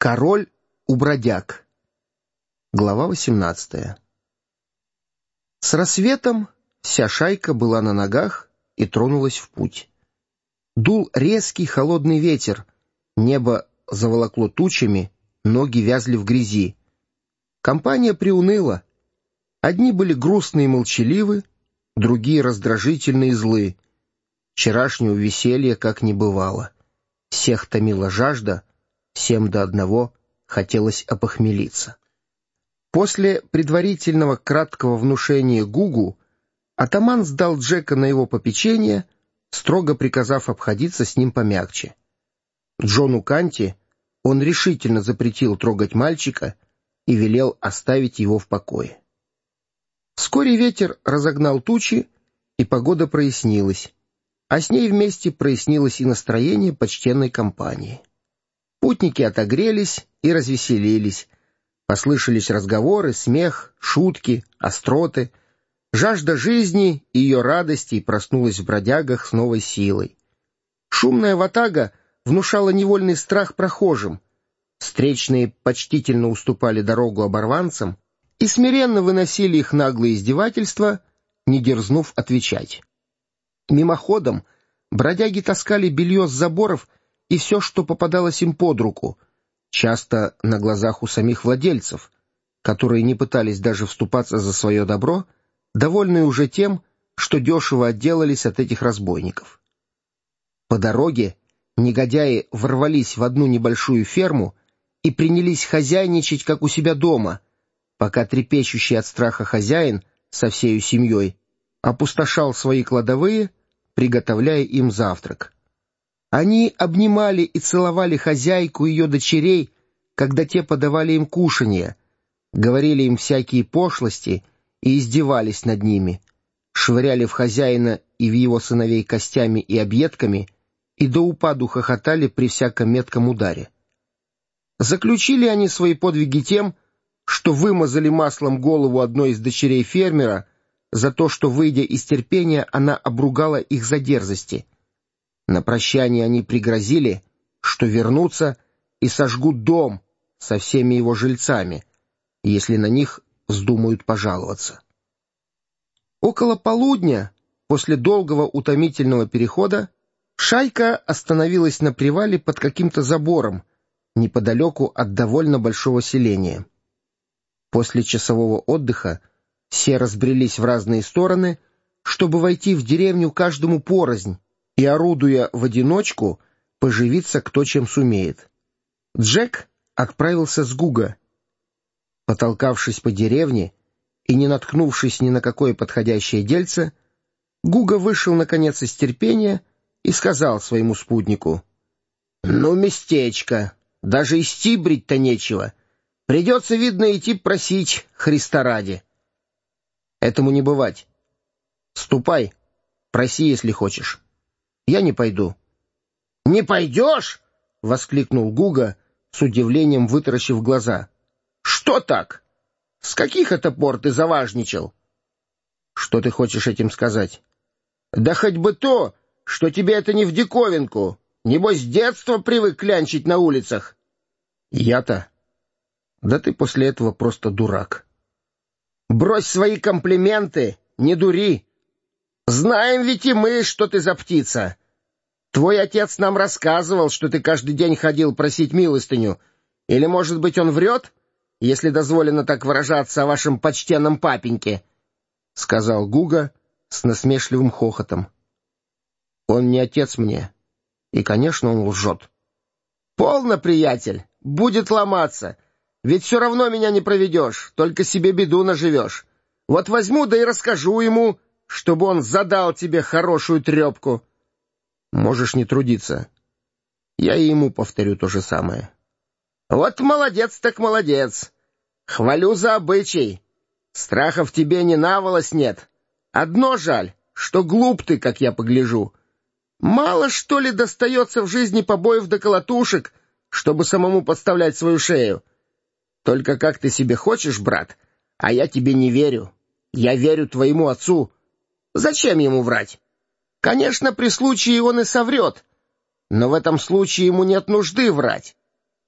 Король у бродяг. Глава 18. С рассветом вся шайка была на ногах и тронулась в путь. Дул резкий холодный ветер, небо заволокло тучами, ноги вязли в грязи. Компания приуныла. Одни были грустные и молчаливы, другие раздражительны и злы. Вчерашнего веселья как не бывало. Всех томила жажда, всем до одного хотелось опохмелиться. После предварительного краткого внушения Гугу атаман сдал Джека на его попечение, строго приказав обходиться с ним помягче. Джону Канти он решительно запретил трогать мальчика и велел оставить его в покое. Вскоре ветер разогнал тучи, и погода прояснилась, а с ней вместе прояснилось и настроение почтенной компании. Путники отогрелись и развеселились. Послышались разговоры, смех, шутки, остроты. Жажда жизни и ее радостей проснулась в бродягах с новой силой. Шумная ватага внушала невольный страх прохожим. Встречные почтительно уступали дорогу оборванцам и смиренно выносили их наглые издевательства, не дерзнув отвечать. Мимоходом бродяги таскали белье с заборов и все, что попадалось им под руку, часто на глазах у самих владельцев, которые не пытались даже вступаться за свое добро, довольные уже тем, что дешево отделались от этих разбойников. По дороге негодяи ворвались в одну небольшую ферму и принялись хозяйничать, как у себя дома, пока трепещущий от страха хозяин со всею семьей опустошал свои кладовые, приготовляя им завтрак. Они обнимали и целовали хозяйку и ее дочерей, когда те подавали им кушанье, говорили им всякие пошлости и издевались над ними, швыряли в хозяина и в его сыновей костями и объедками и до упаду хохотали при всяком метком ударе. Заключили они свои подвиги тем, что вымазали маслом голову одной из дочерей фермера за то, что, выйдя из терпения, она обругала их за дерзости. На прощание они пригрозили, что вернутся и сожгут дом со всеми его жильцами, если на них вздумают пожаловаться. Около полудня, после долгого утомительного перехода, шайка остановилась на привале под каким-то забором, неподалеку от довольно большого селения. После часового отдыха все разбрелись в разные стороны, чтобы войти в деревню каждому порознь, и, орудуя в одиночку, поживиться кто чем сумеет. Джек отправился с Гуга. Потолкавшись по деревне и не наткнувшись ни на какое подходящее дельце, Гуга вышел, наконец, из терпения и сказал своему спутнику: «Ну, местечко, даже и стибрить-то нечего. Придется, видно, идти просить Христа ради». «Этому не бывать. Ступай, проси, если хочешь. Я не пойду». «Не пойдешь?» — воскликнул Гуга, с удивлением вытаращив глаза. «Что так? С каких это пор ты заважничал?» «Что ты хочешь этим сказать?» «Да хоть бы то, что тебе это не в диковинку. Небось, с детства привык клянчить на улицах». «Я-то? Да ты после этого просто дурак». «Брось свои комплименты, не дури. Знаем ведь и мы, что ты за птица. Твой отец нам рассказывал, что ты каждый день ходил просить милостыню. Или, может быть, он врет, если дозволено так выражаться о вашем почтенном папеньке?» — сказал Гуга с насмешливым хохотом. «Он не отец мне, и, конечно, он лжет». «Полно, приятель, будет ломаться. Ведь все равно меня не проведешь, только себе беду наживешь. Вот возьму, да и расскажу ему, чтобы он задал тебе хорошую трепку». «Можешь не трудиться. Я и ему повторю то же самое». «Вот молодец так молодец. Хвалю за обычай. Страха в тебе ни наволось нет. Одно жаль, что глуп ты, как я погляжу. Мало, что ли, достается в жизни побоев да колотушек, чтобы самому подставлять свою шею. Только как ты себе хочешь, брат, а я тебе не верю. Я верю твоему отцу. Зачем ему врать? Конечно, при случае он и соврет, но в этом случае ему нет нужды врать.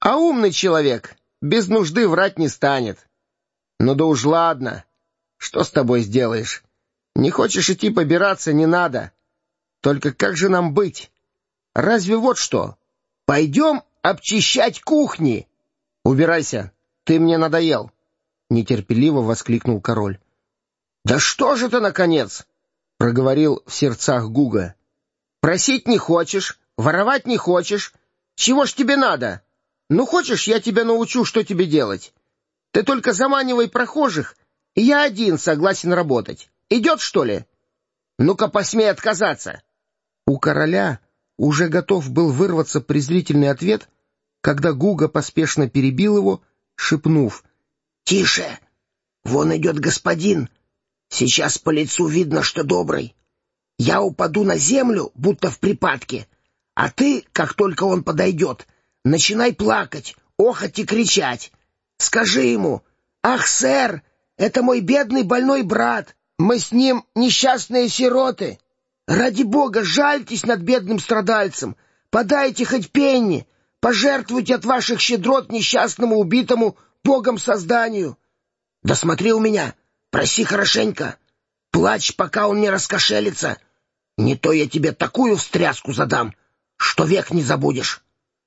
А умный человек без нужды врать не станет. Ну да уж ладно, что с тобой сделаешь? Не хочешь идти побираться, не надо. Только как же нам быть? Разве вот что? Пойдем обчищать кухни. Убирайся, ты мне надоел, — нетерпеливо воскликнул король. Да что же ты, наконец? — проговорил в сердцах Гуга. Просить не хочешь, воровать не хочешь. Чего ж тебе надо? Ну, хочешь, я тебя научу, что тебе делать? Ты только заманивай прохожих, и я один согласен работать. Идет, что ли? Ну-ка, посмей отказаться. У короля уже готов был вырваться презрительный ответ, когда Гуга поспешно перебил его, шепнув: «Тише! Вон идет господин. Сейчас по лицу видно, что добрый. Я упаду на землю, будто в припадке, а ты, как только он подойдет, начинай плакать, охать и кричать. Скажи ему: «Ах, сэр, это мой бедный больной брат, мы с ним несчастные сироты. Ради бога, жальтесь над бедным страдальцем, подайте хоть пенни, пожертвуйте от ваших щедрот несчастному убитому богом созданию. Да смотри у меня, проси хорошенько, плачь, пока он не раскошелится, не то я тебе такую встряску задам, что век не забудешь».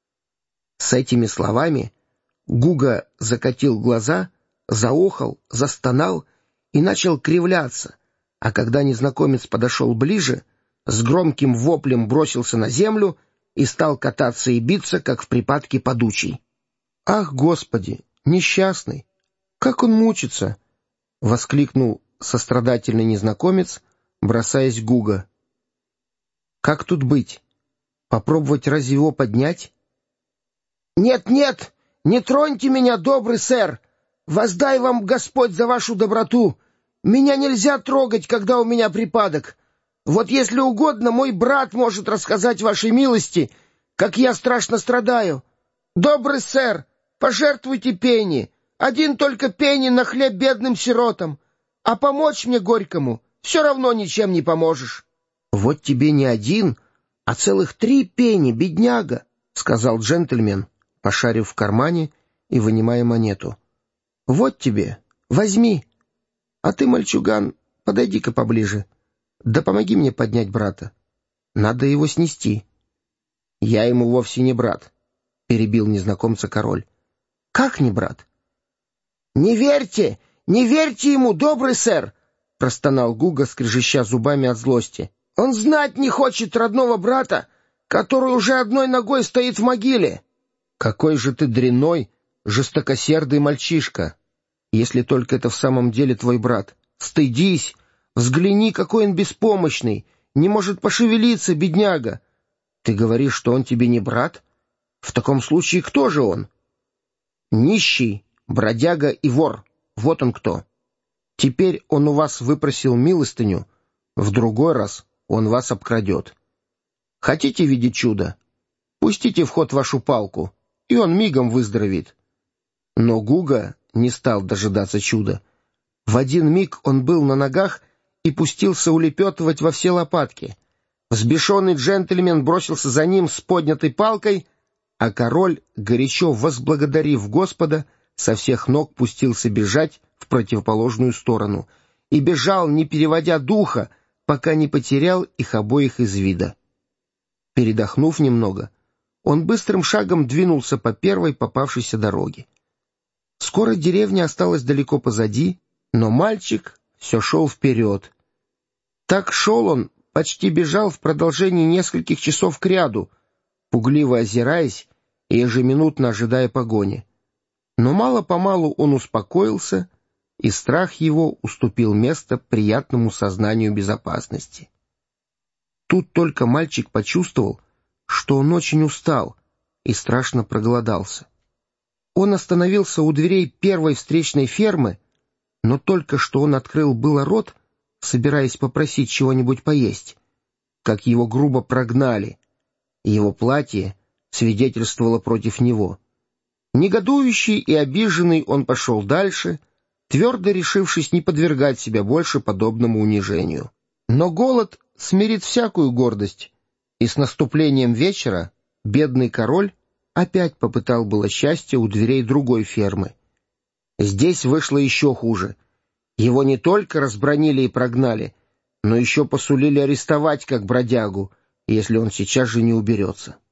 С этими словами Гуга закатил глаза, заохал, застонал и начал кривляться, а когда незнакомец подошел ближе, с громким воплем бросился на землю и стал кататься и биться, как в припадке подучий. «Ах, Господи, несчастный! Как он мучится!» — воскликнул сострадательный незнакомец, бросаясь к Гуга. «Как тут быть? Попробовать разве его поднять?» «Нет, нет, не троньте меня, добрый сэр! Воздай вам Господь за вашу доброту! Меня нельзя трогать, когда у меня припадок. Вот если угодно, мой брат может рассказать вашей милости, как я страшно страдаю. Добрый сэр, пожертвуйте пенни, один только пенни на хлеб бедным сиротам, а помочь мне горькому все равно ничем не поможешь». «Вот тебе не один, а целых 3 пенни, бедняга», — сказал джентльмен, пошарив в кармане и вынимая монету. «Вот тебе, возьми. А ты, мальчуган, подойди-ка поближе. Да помоги мне поднять брата. Надо его снести». «Я ему вовсе не брат», — перебил незнакомца король. «Как не брат?» «Не верьте, не верьте ему, добрый сэр», — простонал Гуга, скрежеща зубами от злости. «Он знать не хочет родного брата, который уже одной ногой стоит в могиле». «Какой же ты дрянной, жестокосердый мальчишка! Если только это в самом деле твой брат. Стыдись! Взгляни, какой он беспомощный! Не может пошевелиться, бедняга! Ты говоришь, что он тебе не брат? В таком случае кто же он?» «Нищий, бродяга и вор. Вот он кто. Теперь он у вас выпросил милостыню, в другой раз он вас обкрадет. Хотите видеть чудо? Пустите в ход вашу палку, и он мигом выздоровеет». Но Гуга не стал дожидаться чуда. В один миг он был на ногах и пустился улепетывать во все лопатки. Взбешенный джентльмен бросился за ним с поднятой палкой, а король, горячо возблагодарив Господа, со всех ног пустился бежать в противоположную сторону и бежал, не переводя духа, пока не потерял их обоих из вида. Передохнув немного, он быстрым шагом двинулся по первой попавшейся дороге. Скоро деревня осталась далеко позади, но мальчик все шел вперед. Так шел он, почти бежал в продолжении нескольких часов кряду, пугливо озираясь и ежеминутно ожидая погони. Но мало-помалу он успокоился, и страх его уступил место приятному сознанию безопасности. Тут только мальчик почувствовал, что он очень устал и страшно проголодался. Он остановился у дверей первой встречной фермы, но только что он открыл было рот, собираясь попросить чего-нибудь поесть, как его грубо прогнали, и его платье свидетельствовало против него. Негодующий и обиженный он пошел дальше, твердо решившись не подвергать себя больше подобному унижению. Но голод смирит всякую гордость, и с наступлением вечера бедный король опять попытал было счастье у дверей другой фермы. Здесь вышло еще хуже. Его не только разбранили и прогнали, но еще посулили арестовать как бродягу, если он сейчас же не уберется.